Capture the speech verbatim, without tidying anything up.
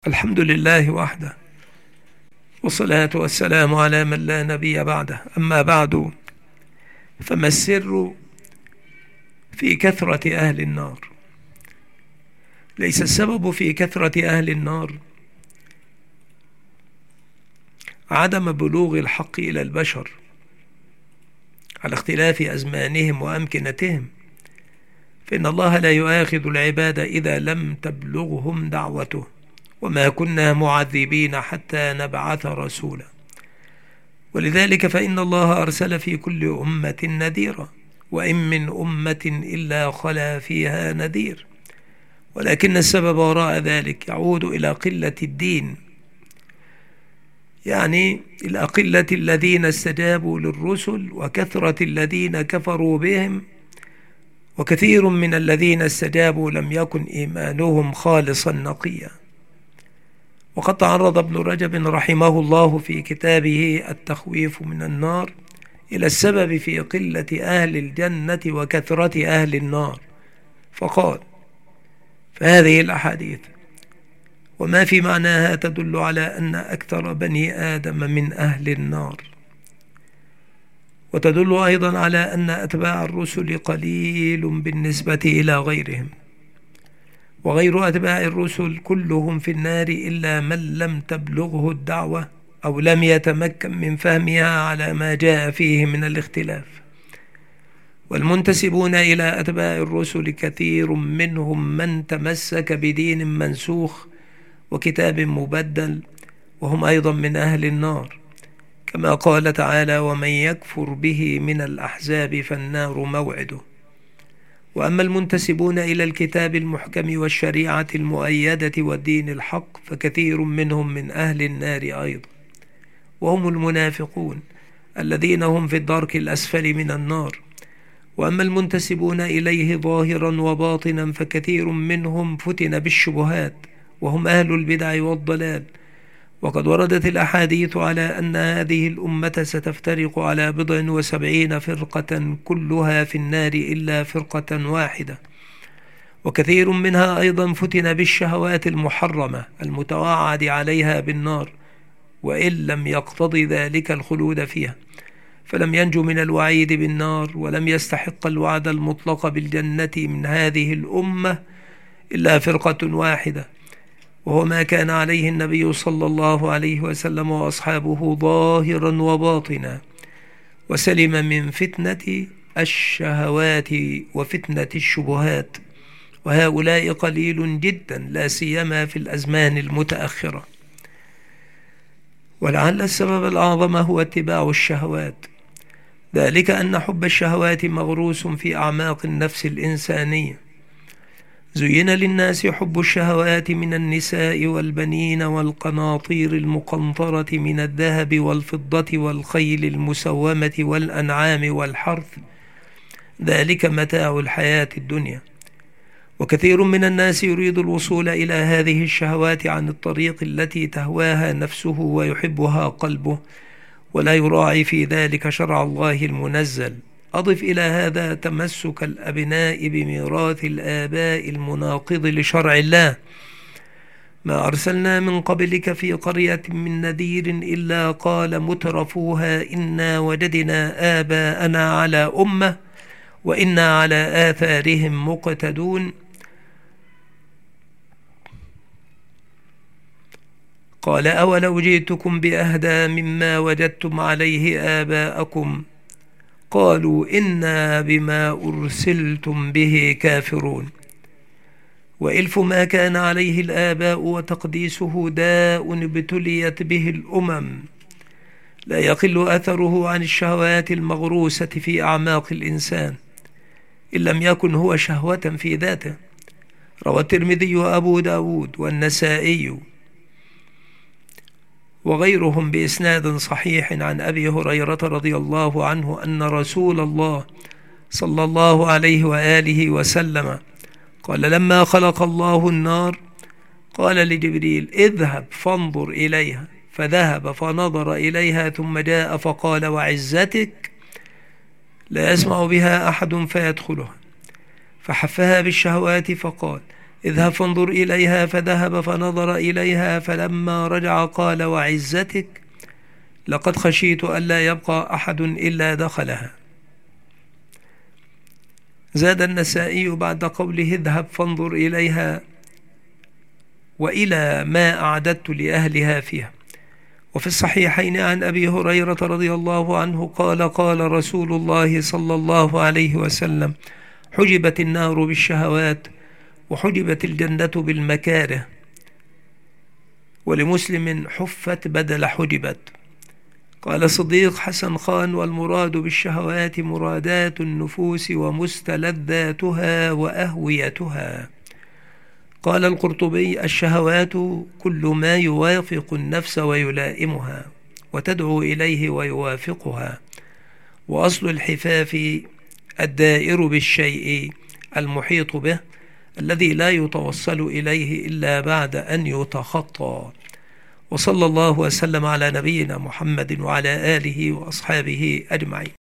الحمد لله وحده، والصلاة والسلام على من لا نبي بعده. أما بعد، فما السر في كثرة أهل النار؟ ليس السبب في كثرة أهل النار عدم بلوغ الحق إلى البشر على اختلاف أزمانهم وأمكنتهم، فإن الله لا يؤاخذ العباد إذا لم تبلغهم دعوته، وما كنا معذبين حتى نبعث رسولا. ولذلك فإن الله أرسل في كل أمة نذيرا، وإن من أمة إلا خلا فيها نذير، ولكن السبب وراء ذلك يعود إلى قلة الدين، يعني إلى قلة الذين استجابوا للرسل وكثرة الذين كفروا بهم، وكثير من الذين استجابوا لم يكن إيمانهم خالصا نقيا. وقد تعرض ابن رجب رحمه الله في كتابه التخويف من النار إلى السبب في قلة أهل الجنة وكثرة أهل النار، فقال: فهذه الأحاديث وما في معناها تدل على أن أكثر بني آدم من أهل النار، وتدل أيضا على أن أتباع الرسل قليل بالنسبة إلى غيرهم، وغير أتباع الرسل كلهم في النار إلا من لم تبلغه الدعوة أو لم يتمكن من فهمها على ما جاء فيه من الاختلاف. والمنتسبون إلى أتباع الرسل كثير منهم من تمسك بدين منسوخ وكتاب مبدل، وهم أيضا من أهل النار، كما قال تعالى: ومن يكفر به من الأحزاب فالنار موعده. وأما المنتسبون إلى الكتاب المحكم والشريعة المؤيدة والدين الحق فكثير منهم من أهل النار أيضا، وهم المنافقون الذين هم في الدرك الأسفل من النار. وأما المنتسبون إليه ظاهرا وباطنا فكثير منهم فتن بالشبهات، وهم أهل البدع والضلال. وقد وردت الأحاديث على أن هذه الأمة ستفترق على بضع وسبعين فرقة كلها في النار إلا فرقة واحدة، وكثير منها أيضا فتن بالشهوات المحرمة المتوعد عليها بالنار، وإن لم يقتضي ذلك الخلود فيها، فلم ينجو من الوعيد بالنار ولم يستحق الوعد المطلق بالجنة من هذه الأمة إلا فرقة واحدة، وهو ما كان عليه النبي صلى الله عليه وسلم وأصحابه ظاهرا وباطنا، وسلم من فتنة الشهوات وفتنة الشبهات، وهؤلاء قليل جدا لا سيما في الأزمان المتأخرة. ولعل السبب الأعظم هو اتباع الشهوات، ذلك أن حب الشهوات مغروس في أعماق النفس الإنسانية. زين للناس حب الشهوات من النساء والبنين والقناطير المقنطرة من الذهب والفضة والخيل المسومة والأنعام والحرث، ذلك متاع الحياة الدنيا. وكثير من الناس يريد الوصول إلى هذه الشهوات عن الطريق التي تهواها نفسه ويحبها قلبه، ولا يراعي في ذلك شرع الله المنزل. أضف إلى هذا تمسك الأبناء بميراث الآباء المناقض لشرع الله. ما أرسلنا من قبلك في قرية من نذير إلا قال مترفوها إنا وجدنا آباءنا على أمة وإنا على آثارهم مقتدون. قال أولو جئتكم بأهدى مما وجدتم عليه آباءكم قالوا إنا بما أرسلتم به كافرون. وإلف ما كان عليه الآباء وتقديسه داء ابتليت به الأمم، لا يقل أثره عن الشهوات المغروسة في أعماق الإنسان، إن لم يكن هو شهوة في ذاته. روى الترمذي وأبو داود والنسائي وغيرهم بإسناد صحيح عن أبي هريرة رضي الله عنه أن رسول الله صلى الله عليه وآله وسلم قال: لما خلق الله النار قال لجبريل: اذهب فانظر إليها، فذهب فنظر إليها ثم جاء فقال: وعزتك لا يسمع بها أحد فيدخلها، فحفها بالشهوات فقال: اذهب فانظر إليها، فذهب فنظر إليها، فلما رجع قال وعزتك لقد خشيت ألا يبقى أحد إلا دخلها. زاد النسائي بعد قوله اذهب فانظر إليها وإلى ما أعددت لأهلها فيها. وفي الصحيحين عن أبي هريرة رضي الله عنه قال قال رسول الله صلى الله عليه وسلم حجبت النار بالشهوات وحجبت الجنة بالمكاره. ولمسلم حفت بدل حجبت. قال صديق حسن خان والمراد بالشهوات مرادات النفوس ومستلذاتها وأهويتها. قال القرطبي الشهوات كل ما يوافق النفس ويلائمها وتدعو إليه ويوافقها، وأصل الحفاف الدائر بالشيء المحيط به الذي لا يتوصل إليه إلا بعد أن يتخطى. وصلى الله وسلم على نبينا محمد وعلى آله وأصحابه أجمعين.